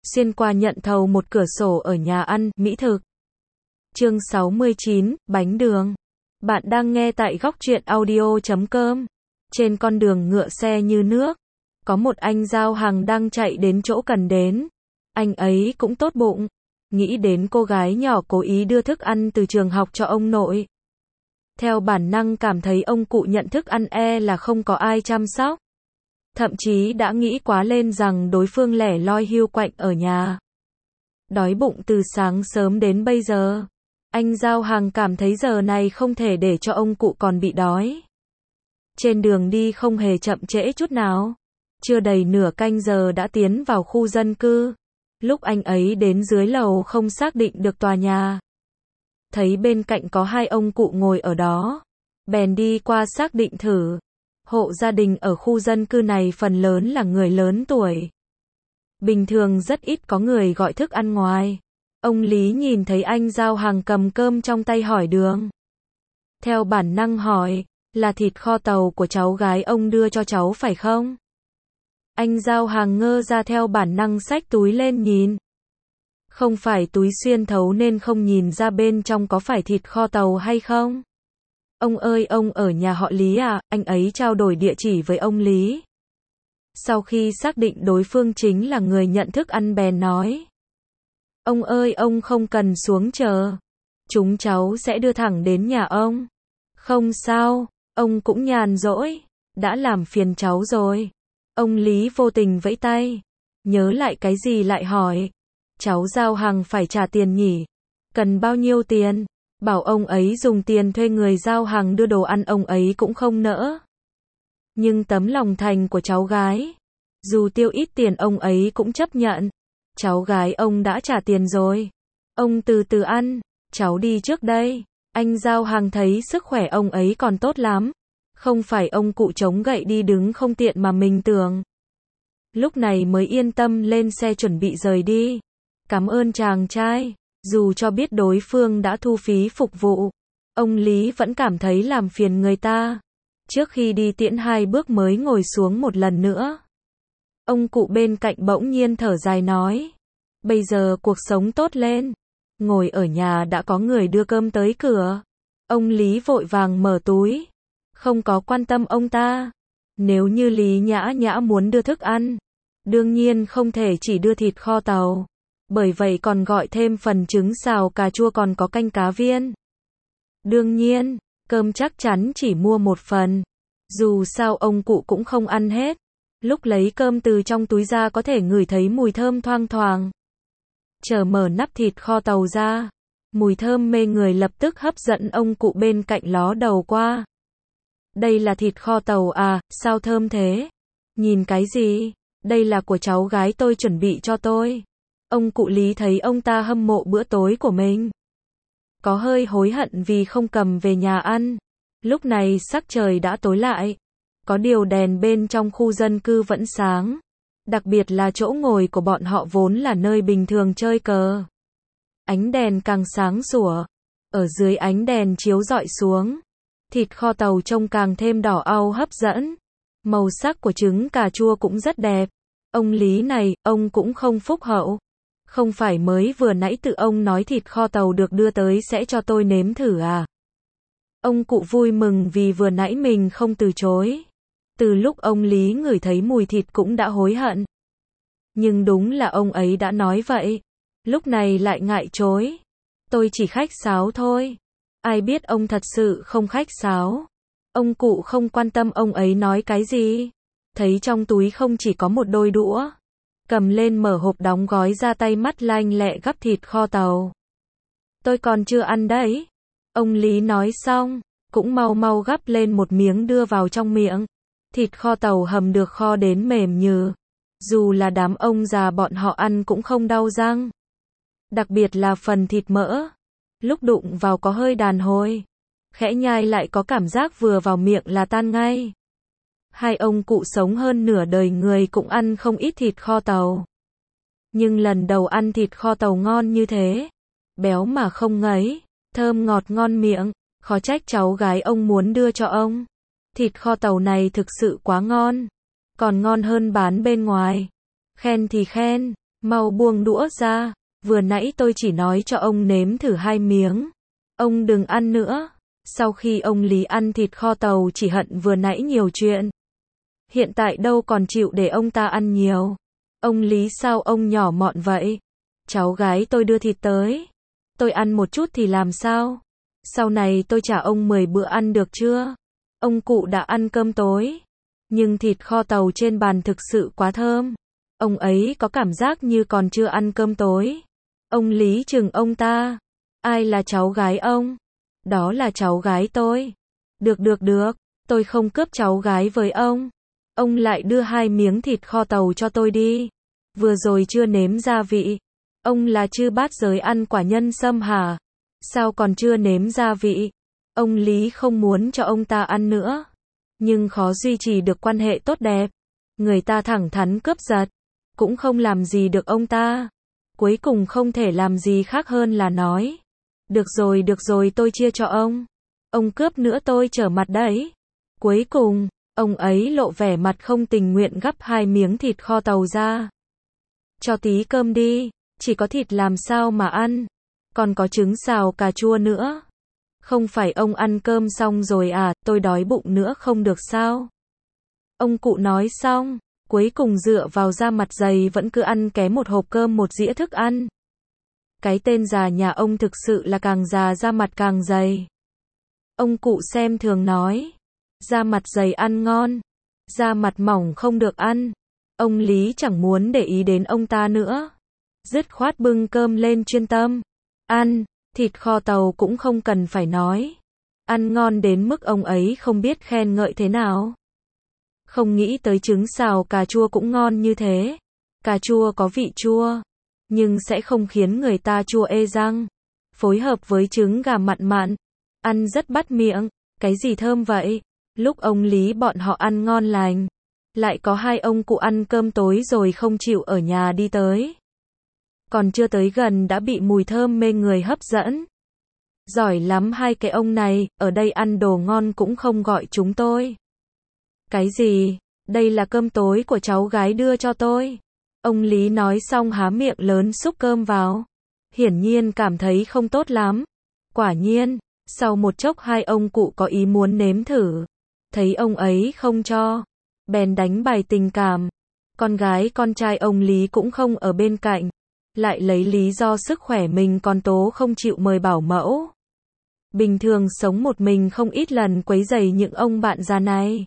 xuyên qua nhận thầu một cửa sổ ở nhà ăn, mỹ thực. Chương 69, bánh đường. Bạn đang nghe tại góc truyện audio.com. Trên con đường ngựa xe như nước, có một anh giao hàng đang chạy đến chỗ cần đến. Anh ấy cũng tốt bụng, nghĩ đến cô gái nhỏ cố ý đưa thức ăn từ trường học cho ông nội. Theo bản năng cảm thấy ông cụ nhận thức ăn là không có ai chăm sóc. Thậm chí đã nghĩ quá lên rằng đối phương lẻ loi hiu quạnh ở nhà. Đói bụng từ sáng sớm đến bây giờ. Anh giao hàng cảm thấy giờ này không thể để cho ông cụ còn bị đói. Trên đường đi không hề chậm trễ chút nào. Chưa đầy nửa canh giờ đã tiến vào khu dân cư. Lúc anh ấy đến dưới lầu không xác định được tòa nhà. Thấy bên cạnh có hai ông cụ ngồi ở đó. Bèn đi qua xác định thử. Hộ gia đình ở khu dân cư này phần lớn là người lớn tuổi. Bình thường rất ít có người gọi thức ăn ngoài. Ông Lý nhìn thấy anh giao hàng cầm cơm trong tay hỏi đường. Theo bản năng hỏi, là thịt kho tàu của cháu gái ông đưa cho cháu phải không? Anh giao hàng ngơ ra theo bản năng xách túi lên nhìn. Không phải túi xuyên thấu nên không nhìn ra bên trong có phải thịt kho tàu hay không? Ông ơi, ông ở nhà họ Lý à? Anh ấy trao đổi địa chỉ với ông Lý. Sau khi xác định đối phương chính là người nhận thức ăn bèn nói. Ông ơi, ông không cần xuống chờ. Chúng cháu sẽ đưa thẳng đến nhà ông. Không sao, ông cũng nhàn rỗi. Đã làm phiền cháu rồi. Ông Lý vô tình vẫy tay. Nhớ lại cái gì lại hỏi. Cháu giao hàng phải trả tiền nhỉ? Cần bao nhiêu tiền? Bảo ông ấy dùng tiền thuê người giao hàng đưa đồ ăn ông ấy cũng không nỡ. Nhưng tấm lòng thành của cháu gái. Dù tiêu ít tiền ông ấy cũng chấp nhận. Cháu gái ông đã trả tiền rồi. Ông từ từ ăn. Cháu đi trước đây. Anh giao hàng thấy sức khỏe ông ấy còn tốt lắm. Không phải ông cụ chống gậy đi đứng không tiện mà mình tưởng. Lúc này mới yên tâm lên xe chuẩn bị rời đi. Cảm ơn chàng trai. Dù cho biết đối phương đã thu phí phục vụ, ông Lý vẫn cảm thấy làm phiền người ta. Trước khi đi tiễn hai bước mới ngồi xuống một lần nữa. Ông cụ bên cạnh bỗng nhiên thở dài nói. Bây giờ cuộc sống tốt lên. Ngồi ở nhà đã có người đưa cơm tới cửa. Ông Lý vội vàng mở túi. Không có quan tâm ông ta. Nếu như Lý Nhã Nhã muốn đưa thức ăn, đương nhiên không thể chỉ đưa thịt kho tàu. Bởi vậy còn gọi thêm phần trứng xào cà chua còn có canh cá viên. Đương nhiên, cơm chắc chắn chỉ mua một phần. Dù sao ông cụ cũng không ăn hết. Lúc lấy cơm từ trong túi ra có thể ngửi thấy mùi thơm thoang thoảng. Chờ mở nắp thịt kho tàu ra. Mùi thơm mê người lập tức hấp dẫn ông cụ bên cạnh ló đầu qua. Đây là thịt kho tàu à, sao thơm thế? Nhìn cái gì? Đây là của cháu gái tôi chuẩn bị cho tôi. Ông cụ Lý thấy ông ta hâm mộ bữa tối của mình. Có hơi hối hận vì không cầm về nhà ăn. Lúc này sắc trời đã tối lại. Có điều đèn bên trong khu dân cư vẫn sáng. Đặc biệt là chỗ ngồi của bọn họ vốn là nơi bình thường chơi cờ. Ánh đèn càng sáng sủa. Ở dưới ánh đèn chiếu rọi xuống. Thịt kho tàu trông càng thêm đỏ au hấp dẫn. Màu sắc của trứng cà chua cũng rất đẹp. Ông Lý này, ông cũng không phúc hậu. Không phải mới vừa nãy tự ông nói thịt kho tàu được đưa tới sẽ cho tôi nếm thử à? Ông cụ vui mừng vì vừa nãy mình không từ chối. Từ lúc ông Lý ngửi thấy mùi thịt cũng đã hối hận. Nhưng đúng là ông ấy đã nói vậy. Lúc này lại ngại chối. Tôi chỉ khách sáo thôi. Ai biết ông thật sự không khách sáo. Ông cụ không quan tâm ông ấy nói cái gì. Thấy trong túi không chỉ có một đôi đũa. Cầm lên mở hộp đóng gói ra tay mắt lanh lẹ gắp thịt kho tàu. Tôi còn chưa ăn đấy. Ông Lý nói xong, cũng mau mau gắp lên một miếng đưa vào trong miệng. Thịt kho tàu hầm được kho đến mềm nhừ. Dù là đám ông già bọn họ ăn cũng không đau răng. Đặc biệt là phần thịt mỡ. Lúc đụng vào có hơi đàn hồi. Khẽ nhai lại có cảm giác vừa vào miệng là tan ngay. Hai ông cụ sống hơn nửa đời người cũng ăn không ít thịt kho tàu. Nhưng lần đầu ăn thịt kho tàu ngon như thế. Béo mà không ngấy, thơm ngọt ngon miệng, khó trách cháu gái ông muốn đưa cho ông. Thịt kho tàu này thực sự quá ngon. Còn ngon hơn bán bên ngoài. Khen thì khen, Mau buông đũa ra, vừa nãy tôi chỉ nói cho ông nếm thử 2 miếng. Ông đừng ăn nữa. Sau khi ông Lý ăn thịt kho tàu chỉ hận vừa nãy nhiều chuyện. Hiện tại đâu còn chịu để ông ta ăn nhiều. Ông Lý sao ông nhỏ mọn vậy? Cháu gái tôi đưa thịt tới. Tôi ăn một chút thì làm sao? Sau này tôi trả ông 10 bữa ăn được chưa? Ông cụ đã ăn cơm tối. Nhưng thịt kho tàu trên bàn thực sự quá thơm. Ông ấy có cảm giác như còn chưa ăn cơm tối. Ông Lý chừng ông ta. Ai là cháu gái ông? Đó là cháu gái tôi. Được, tôi không cướp cháu gái với ông. Ông lại đưa 2 miếng thịt kho tàu cho tôi đi. Vừa rồi chưa nếm gia vị. Ông là chư bát giới ăn quả nhân sâm hả? Sao còn chưa nếm gia vị? Ông Lý không muốn cho ông ta ăn nữa. Nhưng khó duy trì được quan hệ tốt đẹp. Người ta thẳng thắn cướp giật. Cũng không làm gì được ông ta. Cuối cùng không thể làm gì khác hơn là nói. Được rồi tôi chia cho ông. Ông cướp nữa tôi trở mặt đấy. Cuối cùng, ông ấy lộ vẻ mặt không tình nguyện gắp 2 miếng thịt kho tàu ra. Cho tí cơm đi, chỉ có thịt làm sao mà ăn. Còn có trứng xào cà chua nữa. Không phải ông ăn cơm xong rồi à, tôi đói bụng nữa không được sao? Ông cụ nói xong, cuối cùng dựa vào da mặt dày vẫn cứ ăn ké một hộp cơm một dĩa thức ăn. Cái tên già nhà ông thực sự là càng già da mặt càng dày. Ông cụ xem thường nói, da mặt dày ăn ngon, da mặt mỏng không được ăn. Ông Lý chẳng muốn để ý đến ông ta nữa. Dứt khoát bưng cơm lên chuyên tâm. Ăn, thịt kho tàu cũng không cần phải nói. Ăn ngon đến mức ông ấy không biết khen ngợi thế nào. Không nghĩ tới trứng xào cà chua cũng ngon như thế. Cà chua có vị chua, nhưng sẽ không khiến người ta chua ê răng. Phối hợp với trứng gà mặn mặn, ăn rất bắt miệng. Cái gì thơm vậy? Lúc ông Lý bọn họ ăn ngon lành, lại có 2 ông cụ ăn cơm tối rồi không chịu ở nhà đi tới. Còn chưa tới gần đã bị mùi thơm mê người hấp dẫn. Giỏi lắm 2 cái ông này, ở đây ăn đồ ngon cũng không gọi chúng tôi. Cái gì? Đây là cơm tối của cháu gái đưa cho tôi. Ông Lý nói xong há miệng lớn xúc cơm vào. Hiển nhiên cảm thấy không tốt lắm. Quả nhiên, sau một chốc 2 ông cụ có ý muốn nếm thử. Thấy ông ấy không cho, bèn đánh bài tình cảm. Con gái con trai ông Lý cũng không ở bên cạnh. Lại lấy lý do sức khỏe mình còn tố không chịu mời bảo mẫu. Bình thường sống một mình không ít lần quấy rầy những ông bạn già này.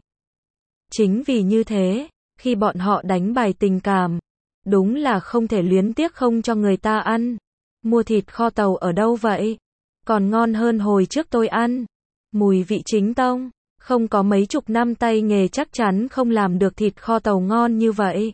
Chính vì như thế, khi bọn họ đánh bài tình cảm, đúng là không thể luyến tiếc không cho người ta ăn. Mua thịt kho tàu ở đâu vậy? Còn ngon hơn hồi trước tôi ăn. Mùi vị chính tông, không có mấy chục năm tay nghề chắc chắn không làm được thịt kho tàu ngon như vậy.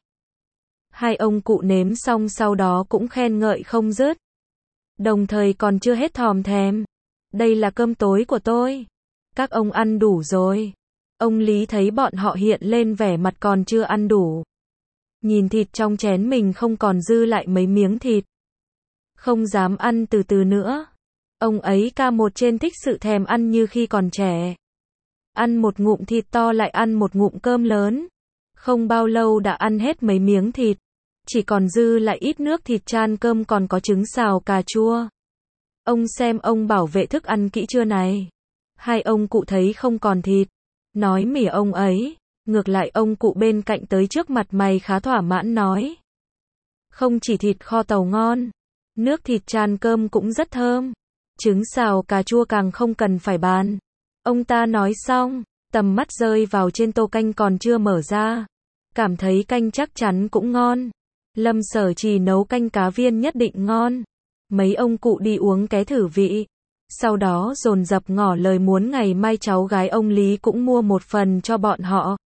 2 ông cụ nếm xong sau đó cũng khen ngợi không dứt. Đồng thời còn chưa hết thòm thèm. Đây là cơm tối của tôi. Các ông ăn đủ rồi. Ông Lý thấy bọn họ hiện lên vẻ mặt còn chưa ăn đủ. Nhìn thịt trong chén mình không còn dư lại mấy miếng thịt. Không dám ăn từ từ nữa. Ông ấy ca một trên thích sự thèm ăn như khi còn trẻ. Ăn một ngụm thịt to lại ăn một ngụm cơm lớn. Không bao lâu đã ăn hết mấy miếng thịt. Chỉ còn dư lại ít nước thịt chan cơm còn có trứng xào cà chua. Ông xem ông bảo vệ thức ăn kỹ chưa này. 2 ông cụ thấy không còn thịt. Nói mỉa ông ấy. Ngược lại ông cụ bên cạnh tới trước mặt mày khá thỏa mãn nói. Không chỉ thịt kho tàu ngon. Nước thịt chan cơm cũng rất thơm. Trứng xào cà chua càng không cần phải bàn. Ông ta nói xong, tầm mắt rơi vào trên tô canh còn chưa mở ra. Cảm thấy canh chắc chắn cũng ngon. Lâm Sở Trì nấu canh cá viên nhất định ngon. Mấy ông cụ đi uống ké thử vị. Sau đó dồn dập ngỏ lời muốn ngày mai cháu gái ông Lý cũng mua một phần cho bọn họ.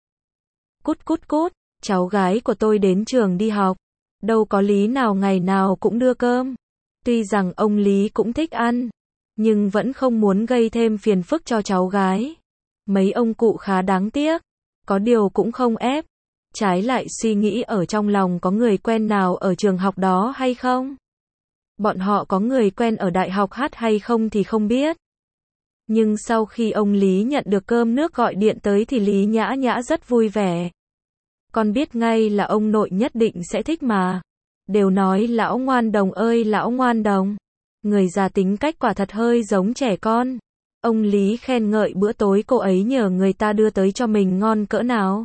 Cút, cháu gái của tôi đến trường đi học. Đâu có lý nào ngày nào cũng đưa cơm. Tuy rằng ông Lý cũng thích ăn, nhưng vẫn không muốn gây thêm phiền phức cho cháu gái. Mấy ông cụ khá đáng tiếc. Có điều cũng không ép. Trái lại suy nghĩ ở trong lòng có người quen nào ở trường học đó hay không. Bọn họ có người quen ở đại học hát hay không thì không biết. Nhưng sau khi ông Lý nhận được cơm nước gọi điện tới thì Lý Nhã Nhã rất vui vẻ. Con biết ngay là ông nội nhất định sẽ thích mà. đều nói lão ngoan đồng ơi lão ngoan đồng. Người già tính cách quả thật hơi giống trẻ con. Ông Lý khen ngợi bữa tối cô ấy nhờ người ta đưa tới cho mình ngon cỡ nào.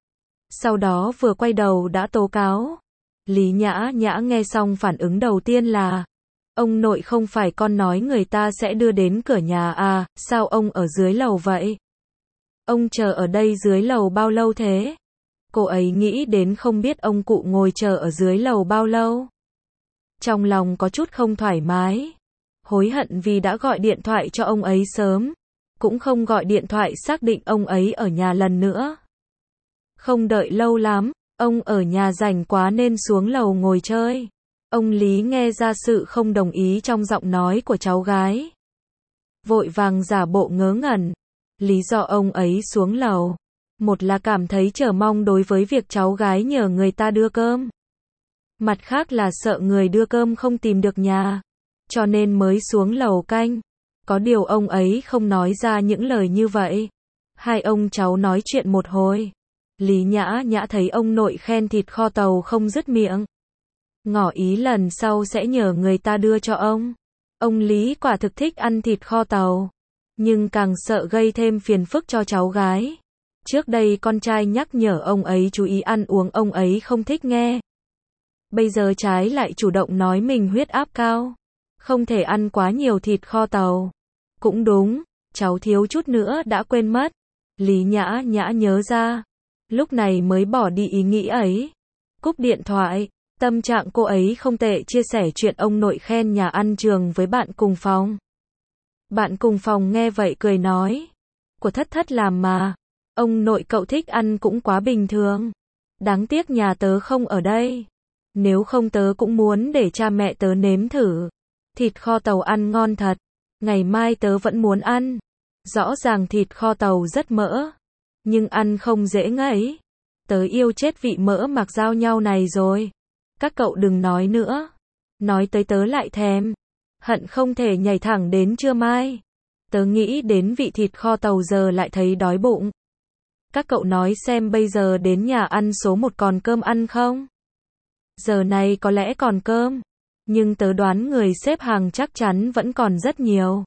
Sau đó vừa quay đầu đã tố cáo. Lý Nhã Nhã nghe xong phản ứng đầu tiên là: ông nội không phải con nói người ta sẽ đưa đến cửa nhà à, sao ông ở dưới lầu vậy? Ông chờ ở đây dưới lầu bao lâu thế? Cô ấy nghĩ đến không biết ông cụ ngồi chờ ở dưới lầu bao lâu. Trong lòng có chút không thoải mái. Hối hận vì đã gọi điện thoại cho ông ấy sớm. Cũng không gọi điện thoại xác định ông ấy ở nhà lần nữa. Không đợi lâu lắm, ông ở nhà rảnh quá nên xuống lầu ngồi chơi. Ông Lý nghe ra sự không đồng ý trong giọng nói của cháu gái. Vội vàng giả bộ ngớ ngẩn. Lý do ông ấy xuống lầu, một là cảm thấy chờ mong đối với việc cháu gái nhờ người ta đưa cơm. Mặt khác là sợ người đưa cơm không tìm được nhà, cho nên mới xuống lầu canh. Có điều ông ấy không nói ra những lời như vậy. Hai ông cháu nói chuyện một hồi. Lý Nhã Nhã thấy ông nội khen thịt kho tàu không dứt miệng. Ngỏ ý lần sau sẽ nhờ người ta đưa cho ông. Ông Lý quả thực thích ăn thịt kho tàu, nhưng càng sợ gây thêm phiền phức cho cháu gái. Trước đây con trai nhắc nhở ông ấy chú ý ăn uống ông ấy không thích nghe. Bây giờ trái lại chủ động nói mình huyết áp cao, không thể ăn quá nhiều thịt kho tàu. Cũng đúng, cháu thiếu chút nữa đã quên mất. Lý Nhã Nhã nhớ ra, lúc này mới bỏ đi ý nghĩ ấy. Cúp điện thoại, tâm trạng cô ấy không tệ chia sẻ chuyện ông nội khen nhà ăn trường với bạn cùng phòng. Bạn cùng phòng nghe vậy cười nói: của thất thất làm mà, ông nội cậu thích ăn cũng quá bình thường. Đáng tiếc nhà tớ không ở đây. Nếu không tớ cũng muốn để cha mẹ tớ nếm thử. Thịt kho tàu ăn ngon thật. Ngày mai tớ vẫn muốn ăn. Rõ ràng thịt kho tàu rất mỡ, nhưng ăn không dễ ngấy. Tớ yêu chết vị mỡ mặc giao nhau này rồi. Các cậu đừng nói nữa. Nói tới tớ lại thèm. Hận không thể nhảy thẳng đến trưa mai. Tớ nghĩ đến vị thịt kho tàu giờ lại thấy đói bụng. Các cậu nói xem bây giờ đến nhà ăn số 1 còn cơm ăn không? Giờ này có lẽ còn cơm, nhưng tớ đoán người xếp hàng chắc chắn vẫn còn rất nhiều.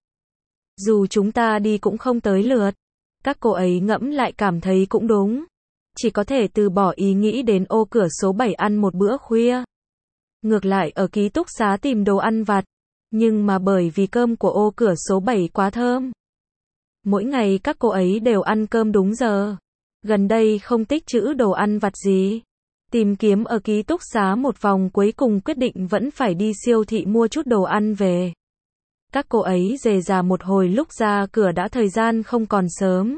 Dù chúng ta đi cũng không tới lượt. Các cô ấy ngẫm lại cảm thấy cũng đúng. Chỉ có thể từ bỏ ý nghĩ đến ô cửa số 7 ăn một bữa khuya. Ngược lại ở ký túc xá tìm đồ ăn vặt. Nhưng mà bởi vì cơm của ô cửa số 7 quá thơm. Mỗi ngày các cô ấy đều ăn cơm đúng giờ. Gần đây không tích trữ đồ ăn vặt gì. Tìm kiếm ở ký túc xá một vòng cuối cùng quyết định vẫn phải đi siêu thị mua chút đồ ăn về. Các cô ấy rề rà một hồi lúc ra cửa đã thời gian không còn sớm.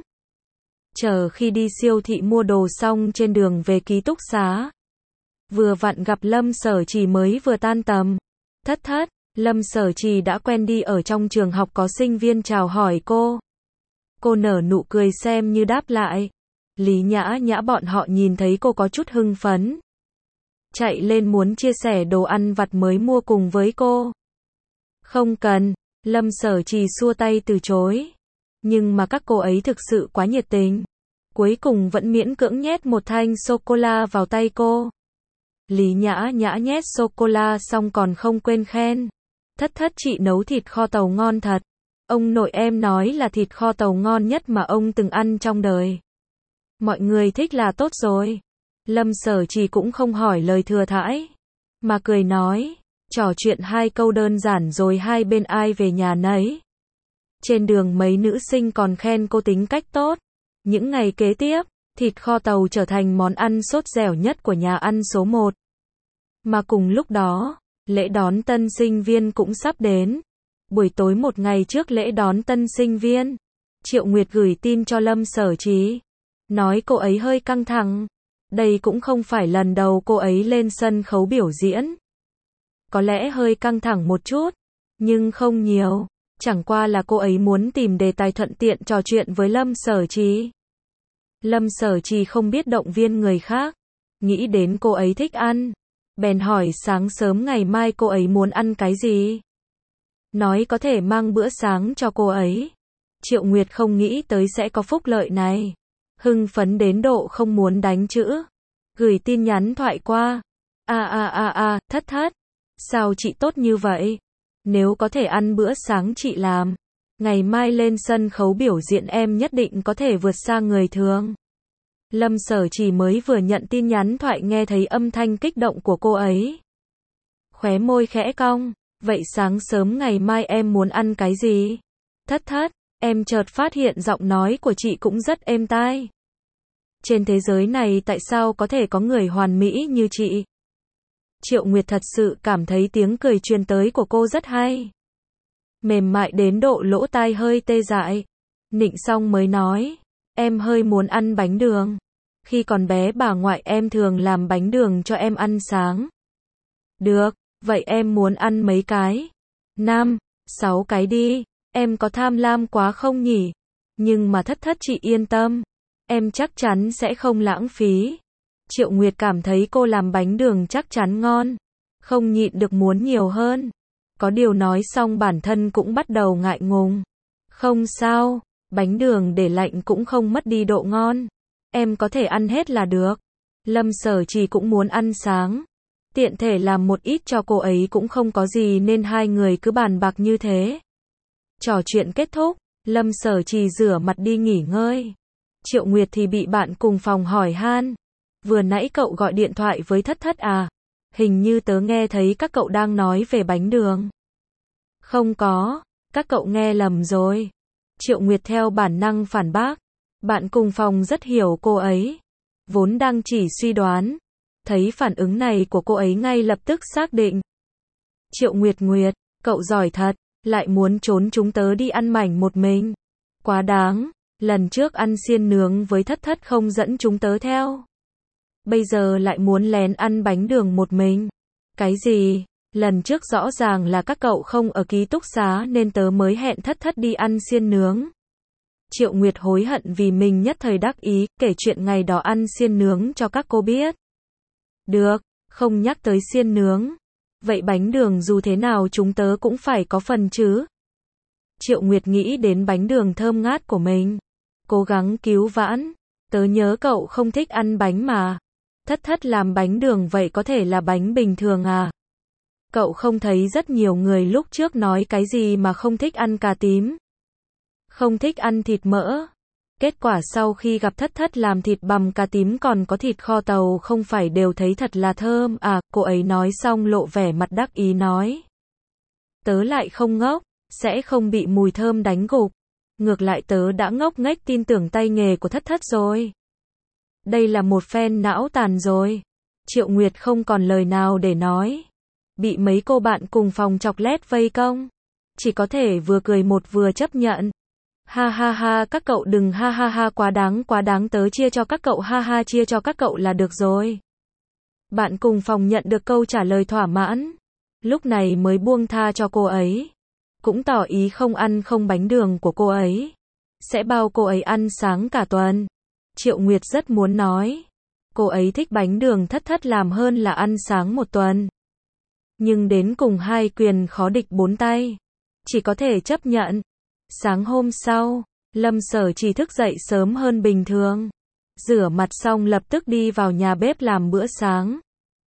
Chờ khi đi siêu thị mua đồ xong trên đường về ký túc xá. Vừa vặn gặp Lâm Sở Trì mới vừa tan tầm. Thất thất, Lâm Sở Trì đã quen đi ở trong trường học có sinh viên chào hỏi cô. Cô nở nụ cười xem như đáp lại. Lý Nhã Nhã bọn họ nhìn thấy cô có chút hưng phấn. Chạy lên muốn chia sẻ đồ ăn vặt mới mua cùng với cô. Không cần, Lâm Sở Trì xua tay từ chối. Nhưng mà các cô ấy thực sự quá nhiệt tình. Cuối cùng vẫn miễn cưỡng nhét một thanh sô-cô-la vào tay cô. Lý Nhã Nhã nhét sô-cô-la xong còn không quên khen. Thất thất chị nấu thịt kho tàu ngon thật. Ông nội em nói là thịt kho tàu ngon nhất mà ông từng ăn trong đời. Mọi người thích là tốt rồi. Lâm Sở Trì cũng không hỏi lời thừa thãi, mà cười nói, trò chuyện 2 câu đơn giản rồi hai bên ai về nhà nấy. Trên đường mấy nữ sinh còn khen cô tính cách tốt. Những ngày kế tiếp, thịt kho tàu trở thành món ăn sốt dẻo nhất của nhà ăn số 1. Mà cùng lúc đó, lễ đón tân sinh viên cũng sắp đến. Buổi tối một ngày trước lễ đón tân sinh viên, Triệu Nguyệt gửi tin cho Lâm Sở Trì, nói cô ấy hơi căng thẳng. Đây cũng không phải lần đầu cô ấy lên sân khấu biểu diễn. Có lẽ hơi căng thẳng một chút, nhưng không nhiều. Chẳng qua là cô ấy muốn tìm đề tài thuận tiện trò chuyện với Lâm Sở Trì. Lâm Sở Trì không biết động viên người khác. Nghĩ đến cô ấy thích ăn, bèn hỏi sáng sớm ngày mai cô ấy muốn ăn cái gì. Nói có thể mang bữa sáng cho cô ấy. Triệu Nguyệt không nghĩ tới sẽ có phúc lợi này. Hưng phấn đến độ không muốn đánh chữ. Gửi tin nhắn thoại qua. Thất thất. Sao chị tốt như vậy? Nếu có thể ăn bữa sáng chị làm, ngày mai lên sân khấu biểu diễn em nhất định có thể vượt xa người thường. Lâm Sở Trì mới vừa nhận tin nhắn thoại nghe thấy âm thanh kích động của cô ấy. Khóe môi khẽ cong, vậy sáng sớm ngày mai em muốn ăn cái gì? Thất thất, em chợt phát hiện giọng nói của chị cũng rất êm tai. Trên thế giới này tại sao có thể có người hoàn mỹ như chị? Triệu Nguyệt thật sự cảm thấy tiếng cười truyền tới của cô rất hay. Mềm mại đến độ lỗ tai hơi tê dại. Nịnh xong mới nói, em hơi muốn ăn bánh đường. Khi còn bé bà ngoại em thường làm bánh đường cho em ăn sáng. Được, vậy em muốn ăn mấy cái? 5, 6 cái đi, em có tham lam quá không nhỉ? Nhưng mà thất thất chị yên tâm, em chắc chắn sẽ không lãng phí. Triệu Nguyệt cảm thấy cô làm bánh đường chắc chắn ngon, không nhịn được muốn nhiều hơn. Có điều nói xong bản thân cũng bắt đầu ngại ngùng. Không sao, bánh đường để lạnh cũng không mất đi độ ngon. Em có thể ăn hết là được. Lâm Sở Trì cũng muốn ăn sáng. Tiện thể làm một ít cho cô ấy cũng không có gì nên hai người cứ bàn bạc như thế. Trò chuyện kết thúc, Lâm Sở Trì rửa mặt đi nghỉ ngơi. Triệu Nguyệt thì bị bạn cùng phòng hỏi han. Vừa nãy cậu gọi điện thoại với thất thất à? Hình như tớ nghe thấy các cậu đang nói về bánh đường. Không có, các cậu nghe lầm rồi. Triệu Nguyệt theo bản năng phản bác. Bạn cùng phòng rất hiểu cô ấy. Vốn đang chỉ suy đoán. Thấy phản ứng này của cô ấy ngay lập tức xác định. Triệu Nguyệt, cậu giỏi thật, lại muốn trốn chúng tớ đi ăn mảnh một mình. Quá đáng, lần trước ăn xiên nướng với thất thất không dẫn chúng tớ theo. Bây giờ lại muốn lén ăn bánh đường một mình. Cái gì? Lần trước rõ ràng là các cậu không ở ký túc xá nên tớ mới hẹn thất thất đi ăn xiên nướng. Triệu Nguyệt hối hận vì mình nhất thời đắc ý, kể chuyện ngày đó ăn xiên nướng cho các cô biết. Được, không nhắc tới xiên nướng. Vậy bánh đường dù thế nào chúng tớ cũng phải có phần chứ. Triệu Nguyệt nghĩ đến bánh đường thơm ngát của mình. Cố gắng cứu vãn. Tớ nhớ cậu không thích ăn bánh mà. Thất thất làm bánh đường vậy có thể là bánh bình thường à? Cậu không thấy rất nhiều người lúc trước nói cái gì mà không thích ăn cà tím? Không thích ăn thịt mỡ. Kết quả sau khi gặp thất thất làm thịt bằm cà tím còn có thịt kho tàu không phải đều thấy thật là thơm à? Cô ấy nói xong lộ vẻ mặt đắc ý nói. Tớ lại không ngốc, sẽ không bị mùi thơm đánh gục. Ngược lại tớ đã ngốc nghếch tin tưởng tay nghề của thất thất rồi. Đây là một phen não tàn rồi. Triệu Nguyệt không còn lời nào để nói. Bị mấy cô bạn cùng phòng chọc lét vây công. Chỉ có thể vừa cười một vừa chấp nhận. Ha ha ha, các cậu đừng ha ha ha, quá đáng, tớ chia cho các cậu, ha ha, chia cho các cậu là được rồi. Bạn cùng phòng nhận được câu trả lời thỏa mãn. Lúc này mới buông tha cho cô ấy. Cũng tỏ ý không ăn không bánh đường của cô ấy. Sẽ bao cô ấy ăn sáng cả tuần. Triệu Nguyệt rất muốn nói. Cô ấy thích bánh đường thất thất làm hơn là ăn sáng một tuần. Nhưng đến cùng hai quyền khó địch bốn tay. Chỉ có thể chấp nhận. Sáng hôm sau, Lâm Sở Trì thức dậy sớm hơn bình thường. Rửa mặt xong lập tức đi vào nhà bếp làm bữa sáng.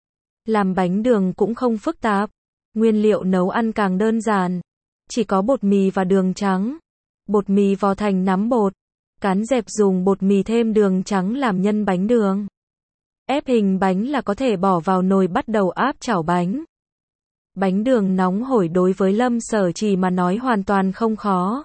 Làm bánh đường cũng không phức tạp. Nguyên liệu nấu ăn càng đơn giản. Chỉ có bột mì và đường trắng. Bột mì vò thành nắm bột. Cán dẹp dùng bột mì thêm đường trắng làm nhân bánh đường. Ép hình bánh là có thể bỏ vào nồi bắt đầu áp chảo bánh. Bánh đường nóng hổi đối với Lâm Sở Trì mà nói hoàn toàn không khó.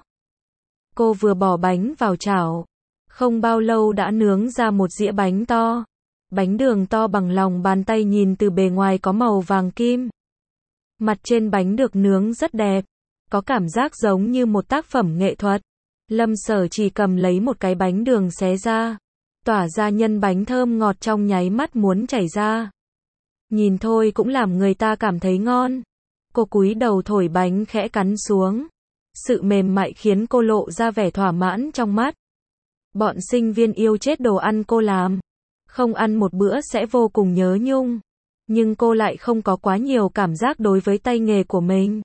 Cô vừa bỏ bánh vào chảo. Không bao lâu đã nướng ra một dĩa bánh to. Bánh đường to bằng lòng bàn tay nhìn từ bề ngoài có màu vàng kim. Mặt trên bánh được nướng rất đẹp. Có cảm giác giống như một tác phẩm nghệ thuật. Lâm Sở Trì cầm lấy một cái bánh đường xé ra. Tỏa ra nhân bánh thơm ngọt trong nháy mắt muốn chảy ra. Nhìn thôi cũng làm người ta cảm thấy ngon. Cô cúi đầu thổi bánh khẽ cắn xuống. Sự mềm mại khiến cô lộ ra vẻ thỏa mãn trong mắt. Bọn sinh viên yêu chết đồ ăn cô làm. Không ăn một bữa sẽ vô cùng nhớ nhung. Nhưng cô lại không có quá nhiều cảm giác đối với tay nghề của mình.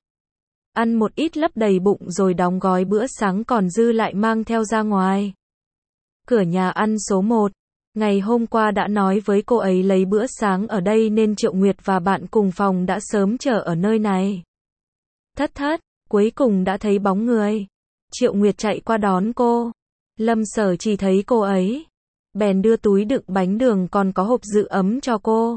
Ăn một ít lấp đầy bụng rồi đóng gói bữa sáng còn dư lại mang theo ra ngoài. Cửa nhà ăn số 1. Ngày hôm qua đã nói với cô ấy lấy bữa sáng ở đây nên Triệu Nguyệt và bạn cùng phòng đã sớm chờ ở nơi này. Thất thất, cuối cùng đã thấy bóng người. Triệu Nguyệt chạy qua đón cô. Lâm Sở chỉ thấy cô ấy, bèn đưa túi đựng bánh đường còn có hộp giữ ấm cho cô.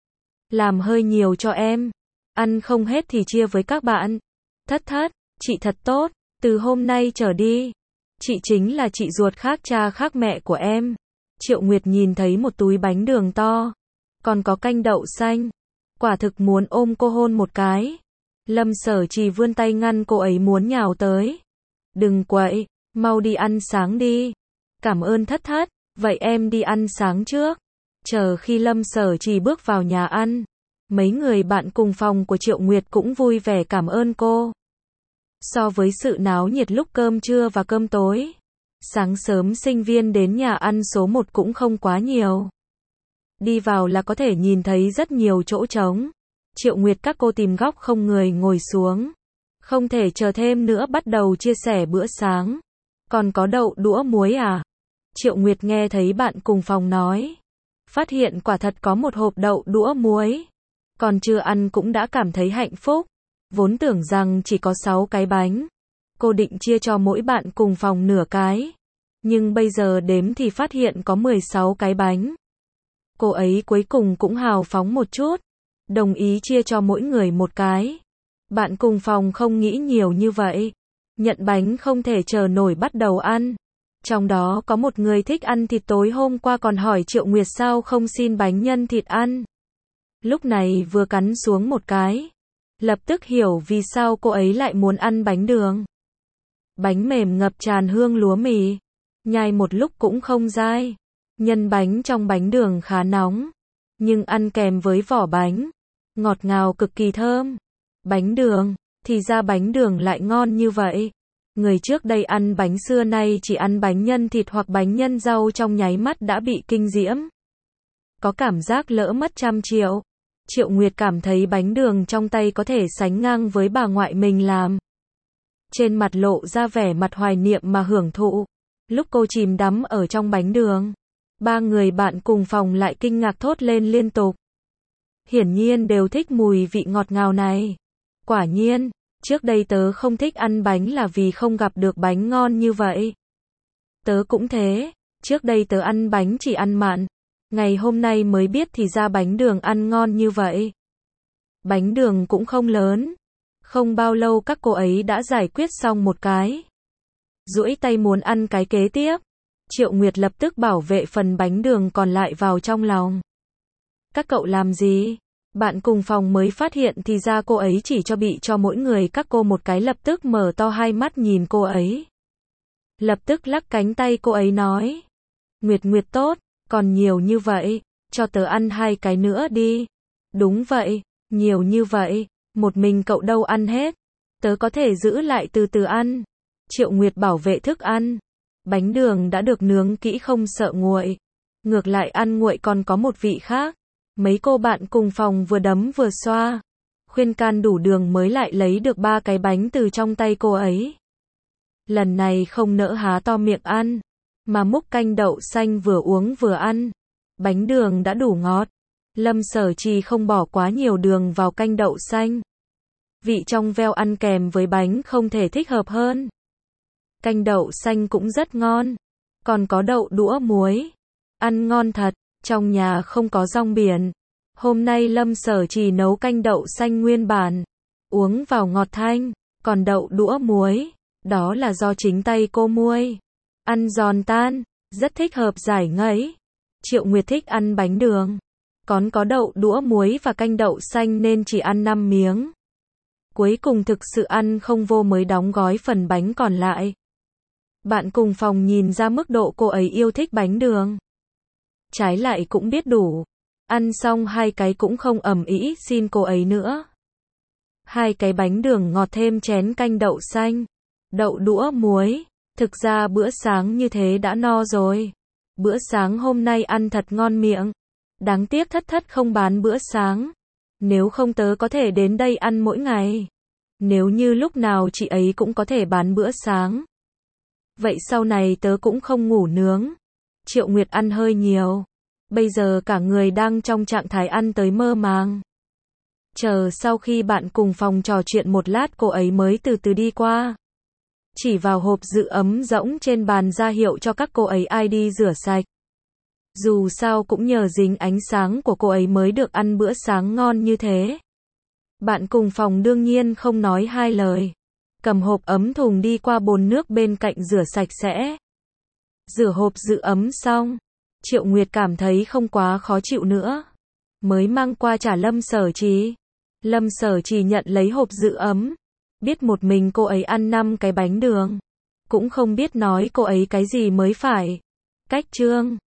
Làm hơi nhiều cho em, ăn không hết thì chia với các bạn. Thất thất, chị thật tốt, từ hôm nay trở đi, chị chính là chị ruột khác cha khác mẹ của em. Triệu Nguyệt nhìn thấy một túi bánh đường to, còn có canh đậu xanh, quả thực muốn ôm cô hôn một cái. Lâm Sở chỉ vươn tay ngăn cô ấy muốn nhào tới. Đừng quậy, mau đi ăn sáng đi. Cảm ơn thất thất, vậy em đi ăn sáng trước. Chờ khi Lâm Sở chỉ bước vào nhà ăn, mấy người bạn cùng phòng của Triệu Nguyệt cũng vui vẻ cảm ơn cô. So với sự náo nhiệt lúc cơm trưa và cơm tối, sáng sớm sinh viên đến nhà ăn số 1 cũng không quá nhiều. Đi vào là có thể nhìn thấy rất nhiều chỗ trống. Triệu Nguyệt các cô tìm góc không người ngồi xuống. Không thể chờ thêm nữa bắt đầu chia sẻ bữa sáng. Còn có đậu đũa muối à? Triệu Nguyệt nghe thấy bạn cùng phòng nói. Phát hiện quả thật có một hộp đậu đũa muối. Còn chưa ăn cũng đã cảm thấy hạnh phúc. Vốn tưởng rằng chỉ có 6 cái bánh. Cô định chia cho mỗi bạn cùng phòng nửa cái. Nhưng bây giờ đếm thì phát hiện có 16 cái bánh. Cô ấy cuối cùng cũng hào phóng một chút. Đồng ý chia cho mỗi người một cái. Bạn cùng phòng không nghĩ nhiều như vậy. Nhận bánh không thể chờ nổi bắt đầu ăn. Trong đó có một người thích ăn thịt tối hôm qua còn hỏi Triệu Nguyệt sao không xin bánh nhân thịt ăn. Lúc này vừa cắn xuống một cái. Lập tức hiểu vì sao cô ấy lại muốn ăn bánh đường. Bánh mềm ngập tràn hương lúa mì. Nhai một lúc cũng không dai. Nhân bánh trong bánh đường khá nóng. Nhưng ăn kèm với vỏ bánh. Ngọt ngào cực kỳ thơm. Bánh đường, thì ra bánh đường lại ngon như vậy. Người trước đây ăn bánh xưa nay chỉ ăn bánh nhân thịt hoặc bánh nhân rau trong nháy mắt đã bị kinh diễm. Có cảm giác lỡ mất 100 triệu. Triệu Nguyệt cảm thấy bánh đường trong tay có thể sánh ngang với bà ngoại mình làm. Trên mặt lộ ra vẻ mặt hoài niệm mà hưởng thụ. Lúc cô chìm đắm ở trong bánh đường, ba người bạn cùng phòng lại kinh ngạc thốt lên liên tục. Hiển nhiên đều thích mùi vị ngọt ngào này. Quả nhiên, trước đây tớ không thích ăn bánh là vì không gặp được bánh ngon như vậy. Tớ cũng thế, trước đây tớ ăn bánh chỉ ăn mặn. Ngày hôm nay mới biết thì ra bánh đường ăn ngon như vậy. Bánh đường cũng không lớn. Không bao lâu các cô ấy đã giải quyết xong một cái. Duỗi tay muốn ăn cái kế tiếp. Triệu Nguyệt lập tức bảo vệ phần bánh đường còn lại vào trong lòng. Các cậu làm gì? Bạn cùng phòng mới phát hiện thì ra cô ấy chỉ bị cho mỗi người các cô một cái, lập tức mở to hai mắt nhìn cô ấy. Lập tức lắc cánh tay cô ấy nói. Nguyệt Nguyệt tốt, còn nhiều như vậy, cho tớ ăn 2 cái nữa đi. Đúng vậy, nhiều như vậy, một mình cậu đâu ăn hết. Tớ có thể giữ lại từ từ ăn. Triệu Nguyệt bảo vệ thức ăn. Bánh đường đã được nướng kỹ không sợ nguội. Ngược lại ăn nguội còn có một vị khác. Mấy cô bạn cùng phòng vừa đấm vừa xoa. Khuyên can đủ đường mới lại lấy được 3 cái bánh từ trong tay cô ấy. Lần này không nỡ há to miệng ăn, mà múc canh đậu xanh vừa uống vừa ăn. Bánh đường đã đủ ngọt. Lâm Sở Trì không bỏ quá nhiều đường vào canh đậu xanh. Vị trong veo ăn kèm với bánh không thể thích hợp hơn. Canh đậu xanh cũng rất ngon. Còn có đậu đũa muối. Ăn ngon thật. Trong nhà không có rong biển. Hôm nay Lâm Sở Trì nấu canh đậu xanh nguyên bản. Uống vào ngọt thanh. Còn đậu đũa muối, đó là do chính tay cô muối. Ăn giòn tan, rất thích hợp giải ngấy. Triệu Nguyệt thích ăn bánh đường. Còn có đậu đũa muối và canh đậu xanh nên chỉ ăn 5 miếng. Cuối cùng thực sự ăn không vô mới đóng gói phần bánh còn lại. Bạn cùng phòng nhìn ra mức độ cô ấy yêu thích bánh đường. Trái lại cũng biết đủ. Ăn xong 2 cái cũng không ầm ĩ xin cô ấy nữa. 2 cái bánh đường ngọt thêm chén canh đậu xanh. Đậu đũa muối. Thực ra bữa sáng như thế đã no rồi. Bữa sáng hôm nay ăn thật ngon miệng. Đáng tiếc Thất Thất không bán bữa sáng. Nếu không tớ có thể đến đây ăn mỗi ngày. Nếu như lúc nào chị ấy cũng có thể bán bữa sáng. Vậy sau này tớ cũng không ngủ nướng. Triệu Nguyệt ăn hơi nhiều. Bây giờ cả người đang trong trạng thái ăn tới mơ màng. Chờ sau khi bạn cùng phòng trò chuyện một lát cô ấy mới từ từ đi qua. Chỉ vào hộp giữ ấm rỗng trên bàn ra hiệu cho các cô ấy ai đi rửa sạch. Dù sao cũng nhờ dính ánh sáng của cô ấy mới được ăn bữa sáng ngon như thế. Bạn cùng phòng đương nhiên không nói hai lời. Cầm hộp ấm thùng đi qua bồn nước bên cạnh rửa sạch sẽ. Rửa hộp giữ ấm xong, Triệu Nguyệt cảm thấy không quá khó chịu nữa. Mới mang qua trả Lâm Sở Trì. Lâm Sở Trì nhận lấy hộp giữ ấm. Biết một mình cô ấy ăn 5 cái bánh đường. Cũng không biết nói cô ấy cái gì mới phải. Cách chương